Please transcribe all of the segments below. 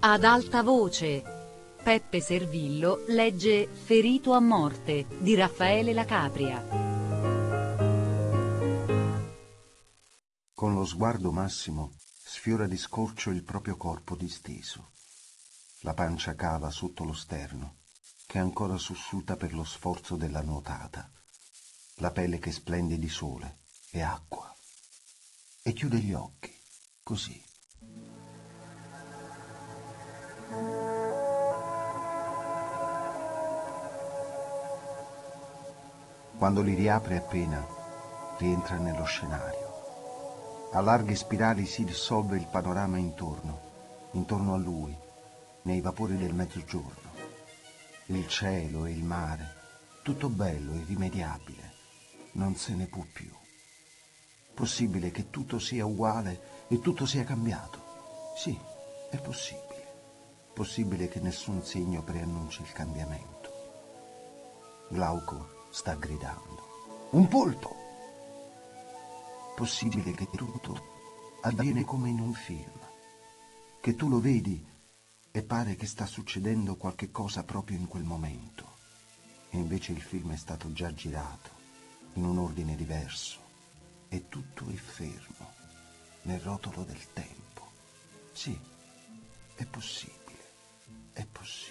Ad alta voce, Peppe Servillo legge Ferito a morte di Raffaele La Capria. Con lo sguardo Massimo sfiora di scorcio il proprio corpo disteso. La pancia cava sotto lo sterno, che ancora sussulta per lo sforzo della nuotata. La pelle che splende di sole e acqua. E chiude gli occhi, così. Quando li riapre appena, rientra nello scenario. A larghe spirali si dissolve il panorama intorno a lui, nei vapori del mezzogiorno. Il cielo e il mare, tutto bello e irrimediabile, non se ne può più. Possibile che tutto sia uguale e tutto sia cambiato? Sì, è possibile. Possibile che nessun segno preannunci il cambiamento. Glauco sta gridando. Un polpo! Possibile che tutto avviene come in un film, che tu lo vedi e pare che sta succedendo qualche cosa proprio in quel momento, e invece il film è stato già girato in un ordine diverso e tutto è fermo nel rotolo del tempo. Sì, è possibile, è possibile.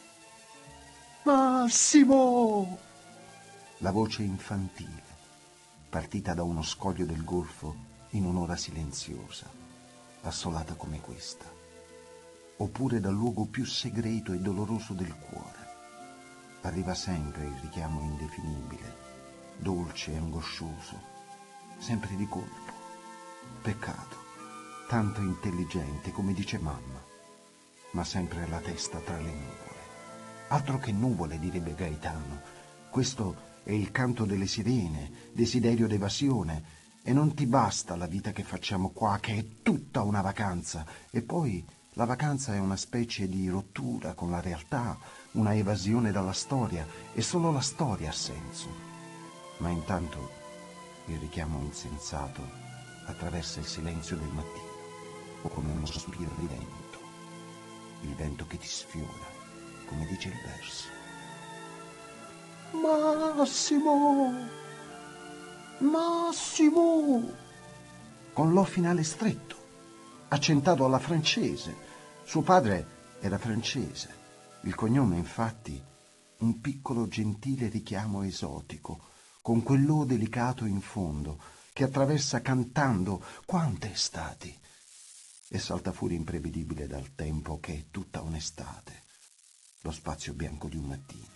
Massimo! La voce infantile, partita da uno scoglio del golfo in un'ora silenziosa, assolata come questa, oppure dal luogo più segreto e doloroso del cuore. Arriva sempre il richiamo indefinibile, dolce e angoscioso, sempre di colpo. Peccato, tanto intelligente come dice mamma, ma sempre la testa tra le nuvole. Altro che nuvole, direbbe Gaetano. Questo è il canto delle sirene, desiderio d'evasione, e non ti basta la vita che facciamo qua, che è tutta una vacanza, e poi la vacanza è una specie di rottura con la realtà, una evasione dalla storia, e solo la storia ha senso. Ma intanto il richiamo insensato attraversa il silenzio del mattino, come uno sospiro di vento, il vento che ti sfiora, come dice il verso. Massimo! Massimo! Con l'O finale stretto, accentato alla francese. Suo padre era francese. Il cognome, infatti, un piccolo gentile richiamo esotico, con quell'O delicato in fondo, che attraversa cantando quante estati e salta fuori imprevedibile dal tempo che è tutta un'estate, lo spazio bianco di un mattino.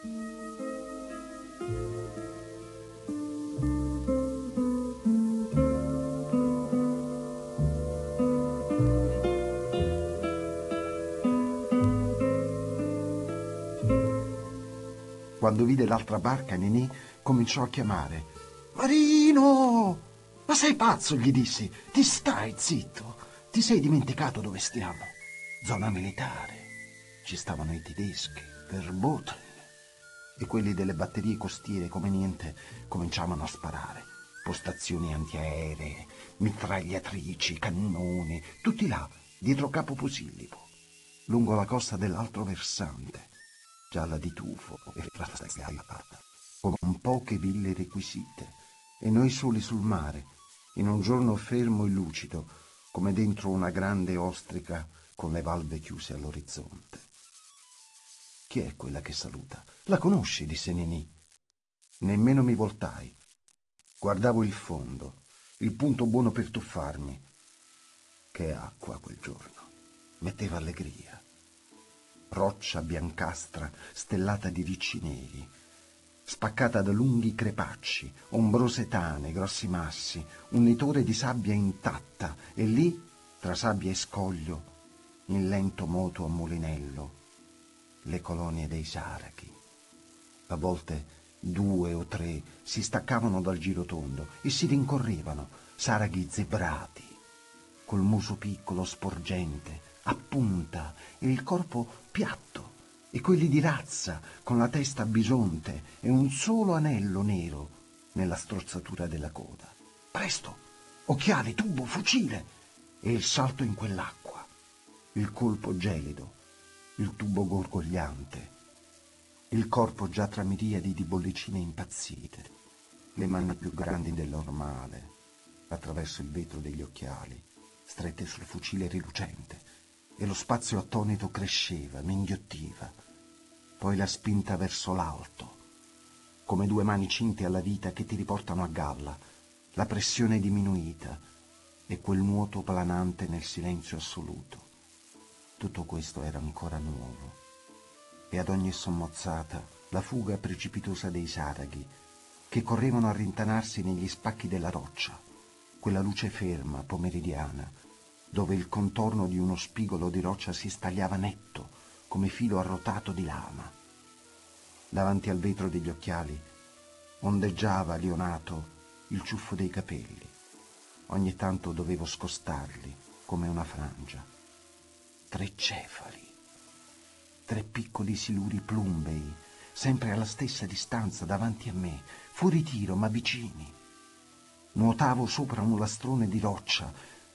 Quando vide l'altra barca, Nenè cominciò a chiamare. Marino! Ma sei pazzo, gli dissi. Ti stai zitto. Ti sei dimenticato dove stiamo? Zona militare. Ci stavano i tedeschi, Verboten. E quelli delle batterie costiere, come niente, cominciavano a sparare. Postazioni antiaeree, mitragliatrici, cannoni, tutti là, dietro Capo Posillipo, lungo la costa dell'altro versante, gialla di tufo e frastagliata, con poche ville requisite, e noi soli sul mare, in un giorno fermo e lucido, come dentro una grande ostrica con le valve chiuse all'orizzonte. Chi è quella che saluta? La conosci? Disse Nenè. Nemmeno mi voltai. Guardavo il fondo, il punto buono per tuffarmi. Che acqua quel giorno. Metteva allegria. Roccia biancastra stellata di ricci neri, spaccata da lunghi crepacci, ombrose tane, grossi massi, un nitore di sabbia intatta, e lì, tra sabbia e scoglio, in lento moto a mulinello, le colonie dei saraki. A volte 2 o 3 si staccavano dal girotondo e si rincorrevano, saraghi zebrati, col muso piccolo sporgente, a punta e il corpo piatto, e quelli di razza con la testa a bisonte e un solo anello nero nella strozzatura della coda. Presto! Occhiali, tubo, fucile! E il salto in quell'acqua. il colpo gelido, il tubo gorgogliante, il corpo già tra miriadi di bollicine impazzite, le mani più grandi del normale, attraverso il vetro degli occhiali, strette sul fucile rilucente, e lo spazio attonito cresceva, mi inghiottiva. Poi la spinta verso l'alto, come due mani cinte alla vita che ti riportano a galla, la pressione diminuita e quel nuoto planante nel silenzio assoluto. Tutto questo era ancora nuovo, e ad ogni sommozzata la fuga precipitosa dei saraghi, che correvano a rintanarsi negli spacchi della roccia, quella luce ferma, pomeridiana, dove il contorno di uno spigolo di roccia si stagliava netto, come filo arrotato di lama. Davanti al vetro degli occhiali ondeggiava, lionato, il ciuffo dei capelli. Ogni tanto dovevo scostarli, come una frangia. 3 cefali, 3 piccoli siluri plumbei, sempre alla stessa distanza davanti a me, fuori tiro ma vicini. Nuotavo sopra un lastrone di roccia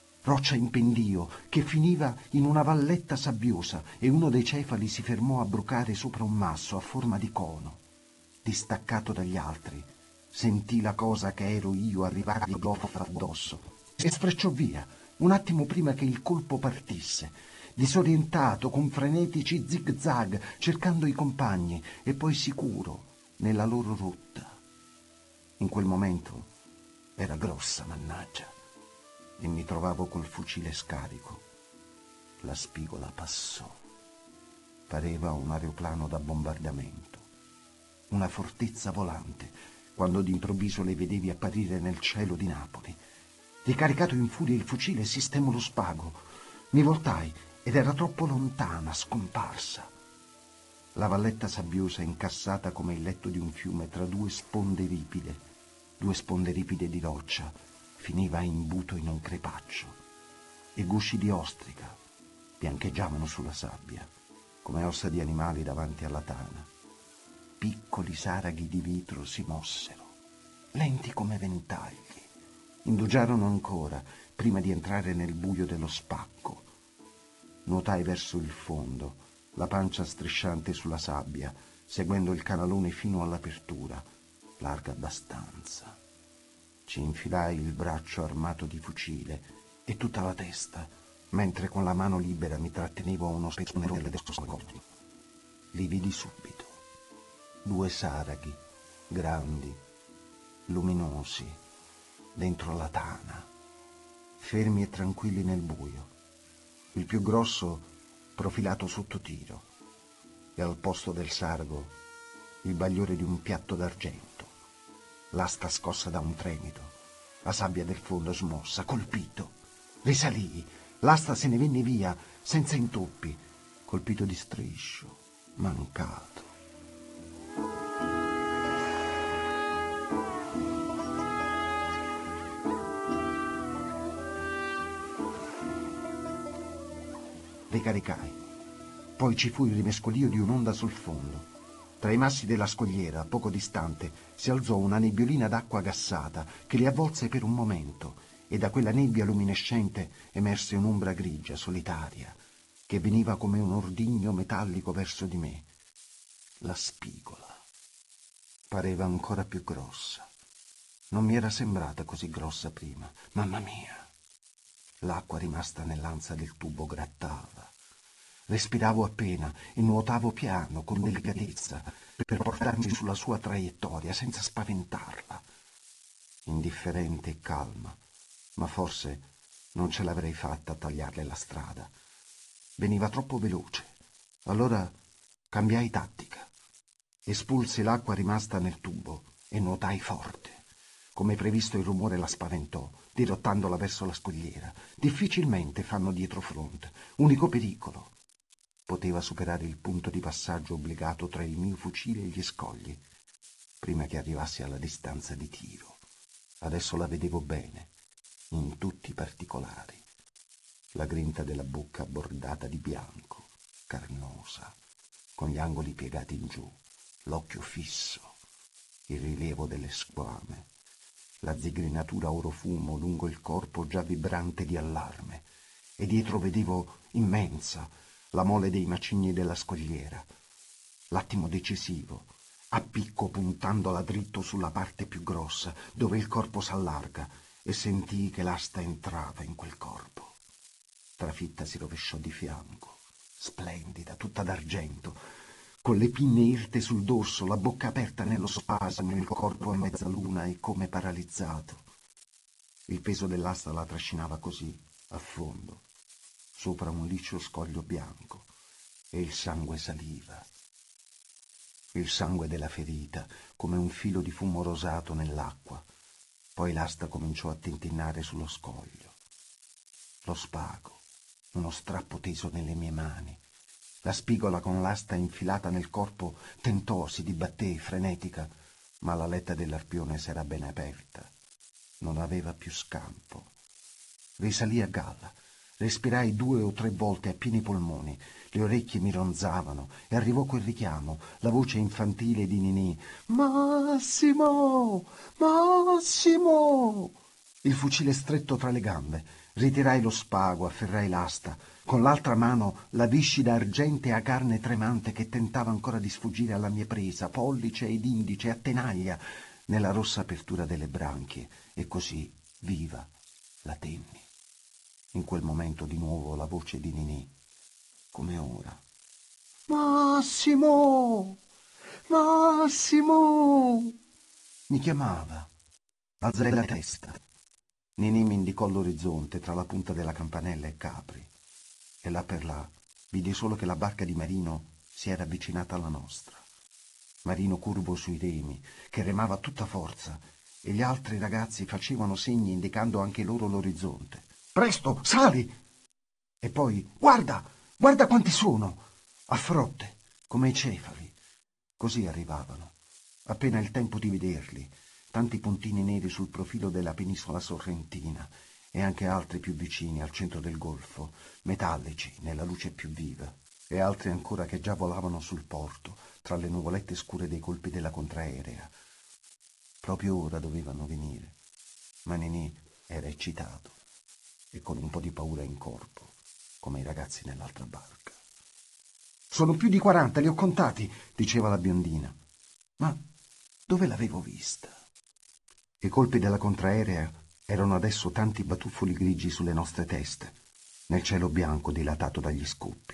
in pendio, che finiva in una valletta sabbiosa, e uno dei cefali si fermò a brucare sopra un masso a forma di cono. Distaccato dagli altri, sentì la cosa che ero io arrivargli addosso e sfrecciò via, un attimo prima che il colpo partisse, disorientato, con frenetici zig-zag, cercando i compagni, e poi sicuro nella loro rotta. In quel momento era grossa, mannaggia, e mi trovavo col fucile scarico. La spigola passò. Pareva un aeroplano da bombardamento, una fortezza volante, quando d'improvviso le vedevi apparire nel cielo di Napoli. Ricaricato in furia il fucile, sistemo lo spago. Mi voltai ed era troppo lontana, scomparsa. La valletta sabbiosa, incassata come il letto di un fiume tra due sponde ripide di roccia, finiva a imbuto in un crepaccio, e gusci di ostrica biancheggiavano sulla sabbia, come ossa di animali davanti alla tana. Piccoli saraghi di vetro si mossero, lenti come ventagli. Indugiarono ancora prima di entrare nel buio dello spacco. Nuotai verso il fondo, la pancia strisciante sulla sabbia, seguendo il canalone fino all'apertura, larga abbastanza. Ci infilai il braccio armato di fucile e tutta la testa, mentre con la mano libera mi trattenevo a uno spezzone del scoglio. Li vidi subito. 2 saraghi, grandi, luminosi, dentro la tana, fermi e tranquilli nel buio. Il più grosso profilato sotto tiro, e al posto del sargo il bagliore di un piatto d'argento. L'asta scossa da un tremito, la sabbia del fondo smossa, colpito. Risalii, l'asta se ne venne via, senza intoppi, colpito di striscio, mancato. Ricaricai. Poi ci fu il rimescolio di un'onda sul fondo. Tra i massi della scogliera, poco distante, si alzò una nebbiolina d'acqua gassata che li avvolse per un momento, e da quella nebbia luminescente emerse un'ombra grigia, solitaria, che veniva come un ordigno metallico verso di me. La spigola pareva ancora più grossa. Non mi era sembrata così grossa prima. Mamma mia! L'acqua rimasta nell'ansa del tubo grattava. Respiravo appena e nuotavo piano, con delicatezza, per portarmi sulla sua traiettoria senza spaventarla. Indifferente e calma, ma forse non ce l'avrei fatta a tagliarle la strada. Veniva troppo veloce. Allora cambiai tattica. Espulsi l'acqua rimasta nel tubo e nuotai forte. Come previsto, il rumore la spaventò, dirottandola verso la scogliera. Difficilmente fanno dietrofront. Unico pericolo: poteva superare il punto di passaggio obbligato tra il mio fucile e gli scogli, prima che arrivassi alla distanza di tiro. Adesso la vedevo bene, in tutti i particolari. La grinta della bocca bordata di bianco, carnosa, con gli angoli piegati in giù, l'occhio fisso, il rilievo delle squame, la zigrinatura oro fumo lungo il corpo già vibrante di allarme, e dietro vedevo immensa la mole dei macigni della scogliera. L'attimo decisivo, a picco puntandola dritto sulla parte più grossa, dove il corpo s'allarga, e sentii che l'asta entrava in quel corpo. Trafitta si rovesciò di fianco, splendida, tutta d'argento, con le pinne irte sul dorso, la bocca aperta nello spasimo, il corpo a mezzaluna e come paralizzato. Il peso dell'asta la trascinava così, a fondo, sopra un liscio scoglio bianco, e il sangue saliva. Il sangue della ferita, come un filo di fumo rosato nell'acqua. Poi l'asta cominciò a tintinnare sullo scoglio. Lo spago, uno strappo teso nelle mie mani. La spigola con l'asta infilata nel corpo tentò, si dibatté, frenetica, ma la letta dell'arpione s'era ben aperta. Non aveva più scampo. Risalì a galla. Respirai 2 o 3 volte a pieni polmoni. Le orecchie mi ronzavano e arrivò quel richiamo, la voce infantile di Ninì. «Massimo! Massimo!» Il fucile stretto tra le gambe. Ritirai lo spago, afferrai l'asta. Con l'altra mano la viscida argentea carne tremante che tentava ancora di sfuggire alla mia presa, pollice ed indice a tenaglia, nella rossa apertura delle branchie, e così, viva, la tenni. In quel momento di nuovo la voce di Ninì, come ora. «Massimo! Massimo!» Mi chiamava. Alzai la testa. Ninì mi indicò l'orizzonte tra la punta della campanella e Capri, e là per là vidi solo che la barca di Marino si era avvicinata alla nostra. Marino curvo sui remi, che remava a tutta forza, e gli altri ragazzi facevano segni indicando anche loro l'orizzonte. «Presto, sali!» E poi «Guarda, guarda quanti sono!» A frotte, come i cefali. Così arrivavano, appena il tempo di vederli, tanti puntini neri sul profilo della penisola sorrentina e anche altri più vicini al centro del golfo, metallici nella luce più viva, e altri ancora che già volavano sul porto, tra le nuvolette scure dei colpi della contraerea. Proprio ora dovevano venire, ma Ninì era eccitato e con un po' di paura in corpo, come i ragazzi nell'altra barca. «Sono più di 40, li ho contati», diceva la biondina. «Ma dove l'avevo vista?» I colpi della contraerea erano adesso tanti batuffoli grigi sulle nostre teste, nel cielo bianco dilatato dagli scoppi.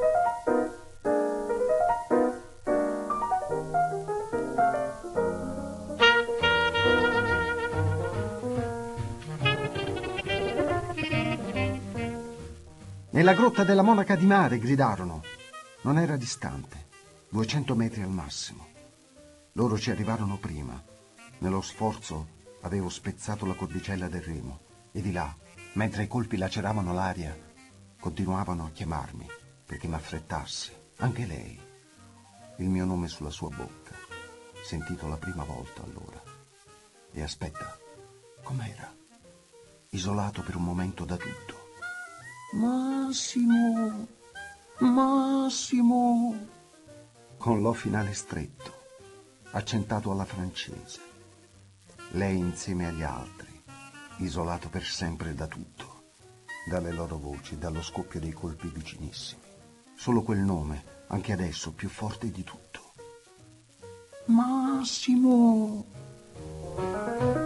«Nella grotta della Monaca di Mare», gridarono. Non era distante, 200 metri al massimo. Loro ci arrivarono prima. Nello sforzo avevo spezzato la cordicella del remo e di là, mentre i colpi laceravano l'aria, continuavano a chiamarmi perché m'affrettassi, anche lei. Il mio nome sulla sua bocca, sentito la prima volta allora. E aspetta, com'era? Isolato per un momento da tutto. «Massimo! Massimo!» Con l'O finale stretto, accentato alla francese. Lei insieme agli altri, isolato per sempre da tutto, dalle loro voci, dallo scoppio dei colpi vicinissimi. Solo quel nome, anche adesso, più forte di tutto. «Massimo!»